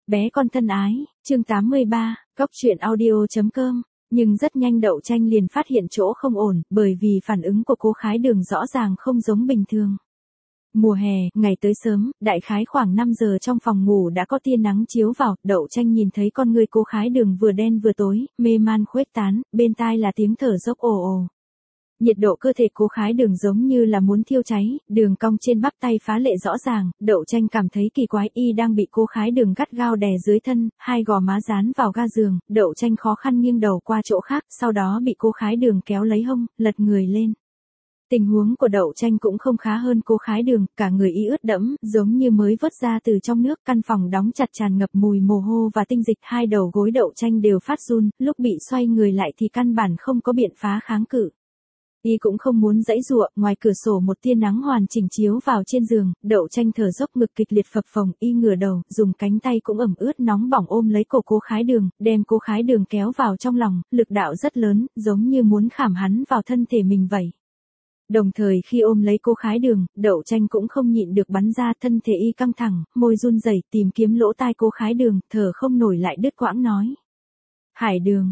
Bé con thân ái, chương 83, Cóc truyện audio.com. Nhưng rất nhanh Đậu Tranh liền phát hiện chỗ không ổn, bởi vì phản ứng của cô Khái Đường rõ ràng không giống bình thường. Mùa hè, ngày tới sớm, đại khái khoảng 5 giờ trong phòng ngủ đã có tia nắng chiếu vào, Đậu Tranh nhìn thấy con người cô Khái Đường vừa đen vừa tối, mê man khuếch tán, bên tai là tiếng thở dốc ồ ồ. Nhiệt độ cơ thể cô Khái Đường giống như là muốn thiêu cháy, đường cong trên bắp tay phá lệ rõ ràng, Đậu Tranh cảm thấy kỳ quái, y đang bị cô Khái Đường gắt gao đè dưới thân, hai gò má dán vào ga giường, Đậu Tranh khó khăn nghiêng đầu qua chỗ khác, sau đó bị cô Khái Đường kéo lấy hông, lật người lên. Tình huống của Đậu Tranh cũng không khá hơn cô Khái Đường, cả người y ướt đẫm, giống như mới vớt ra từ trong nước, căn phòng đóng chặt tràn ngập mùi mồ hôi và tinh dịch, hai đầu gối Đậu Tranh đều phát run, lúc bị xoay người lại thì căn bản không có biện pháp kháng cự. Y cũng không muốn giãy giụa, ngoài cửa sổ một tia nắng hoàn chỉnh chiếu vào trên giường, Đậu Tranh thở dốc ngực kịch liệt phập phồng, y ngửa đầu, dùng cánh tay cũng ẩm ướt nóng bỏng ôm lấy cổ cô Khái Đường, đem cô Khái Đường kéo vào trong lòng, lực đạo rất lớn, giống như muốn khảm hắn vào thân thể mình vậy. Đồng thời khi ôm lấy cô Khái Đường, Đậu Tranh cũng không nhịn được bắn ra, thân thể y căng thẳng, môi run rẩy tìm kiếm lỗ tai cô Khái Đường, thở không nổi lại đứt quãng nói. Hải Đường,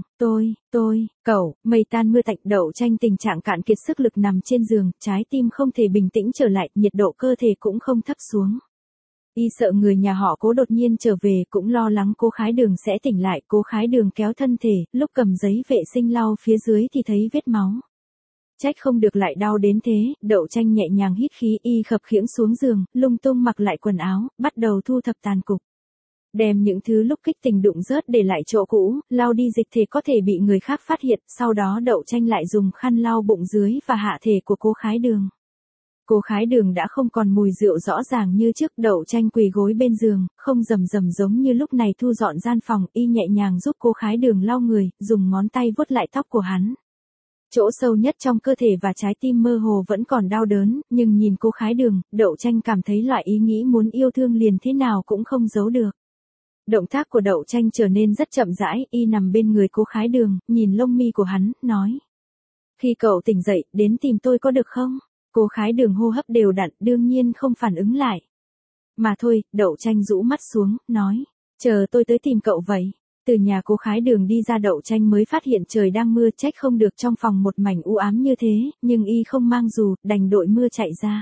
cậu, mây tan mưa tạnh. Đậu Tranh tình trạng cạn kiệt sức lực nằm trên giường, trái tim không thể bình tĩnh trở lại, nhiệt độ cơ thể cũng không thấp xuống. Y sợ người nhà họ Cố đột nhiên trở về, cũng lo lắng cô Khái Đường sẽ tỉnh lại, cô Khái Đường kéo thân thể, lúc cầm giấy vệ sinh lau phía dưới thì thấy vết máu. Trách không được lại đau đến thế, Đậu Tranh nhẹ nhàng hít khí, y khập khiễng xuống giường, lung tung mặc lại quần áo, bắt đầu thu thập tàn cục. Đem những thứ lúc kích tình đụng rớt để lại chỗ cũ, lau đi dịch thể có thể bị người khác phát hiện, sau đó Đậu Tranh lại dùng khăn lau bụng dưới và hạ thể của cô Khái Đường. Cô Khái Đường đã không còn mùi rượu rõ ràng như trước, Đậu Tranh quỳ gối bên giường, không rầm rầm giống như lúc này thu dọn gian phòng, y nhẹ nhàng giúp cô Khái Đường lau người, dùng ngón tay vuốt lại tóc của hắn. Chỗ sâu nhất trong cơ thể và trái tim mơ hồ vẫn còn đau đớn, nhưng nhìn cô Khái Đường, Đậu Tranh cảm thấy loại ý nghĩ muốn yêu thương liền thế nào cũng không giấu được. Động tác của Đậu Tranh trở nên rất chậm rãi, y nằm bên người cô Khái Đường, nhìn lông mi của hắn, nói. Khi cậu tỉnh dậy, đến tìm tôi có được không? Cô Khái Đường hô hấp đều đặn, đương nhiên không phản ứng lại. Mà thôi, Đậu Tranh rũ mắt xuống, nói. Chờ tôi tới tìm cậu vậy. Từ nhà cô Khái Đường đi ra, Đậu Tranh mới phát hiện trời đang mưa, trách không được trong phòng một mảnh u ám như thế, nhưng y không mang dù, đành đội mưa chạy ra.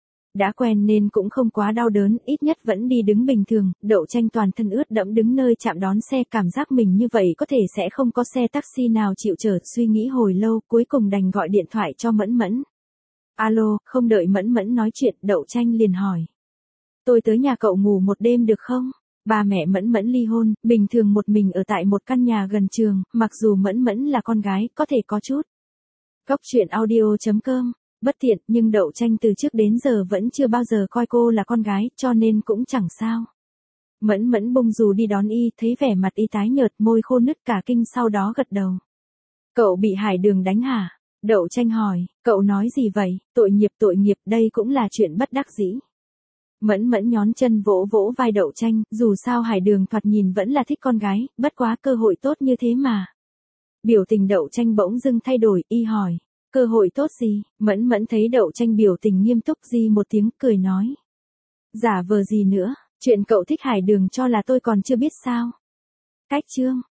Đã quen nên cũng không quá đau đớn, ít nhất vẫn đi đứng bình thường, Đậu Tranh toàn thân ướt đẫm đứng nơi trạm đón xe, cảm giác mình như vậy có thể sẽ không có xe taxi nào chịu chở, suy nghĩ hồi lâu, cuối cùng đành gọi điện thoại cho Mẫn Mẫn. Alo, không đợi Mẫn Mẫn nói chuyện, Đậu Tranh liền hỏi. Tôi tới nhà cậu ngủ một đêm được không? Ba mẹ Mẫn Mẫn ly hôn, bình thường một mình ở tại một căn nhà gần trường, mặc dù Mẫn Mẫn là con gái, có thể có chút. Cóc truyện audio.com. Bất tiện, nhưng Đậu Tranh từ trước đến giờ vẫn chưa bao giờ coi cô là con gái, cho nên cũng chẳng sao. Mẫn Mẫn bung dù đi đón y, thấy vẻ mặt y tái nhợt, môi khô nứt cả kinh, sau đó gật đầu. Cậu bị Hải Đường đánh hả? Đậu Tranh hỏi, cậu nói gì vậy? Tội nghiệp, đây cũng là chuyện bất đắc dĩ. Mẫn Mẫn nhón chân vỗ vỗ vai Đậu Tranh, dù sao Hải Đường thoạt nhìn vẫn là thích con gái, bất quá cơ hội tốt như thế mà. Biểu tình Đậu Tranh bỗng dưng thay đổi, y hỏi. Cơ hội tốt gì? Mẫn Mẫn thấy Đậu Tranh biểu tình nghiêm túc, di một tiếng, cười nói. Giả vờ gì nữa, chuyện cậu thích Hải Đường cho là tôi còn chưa biết sao? Cách chương.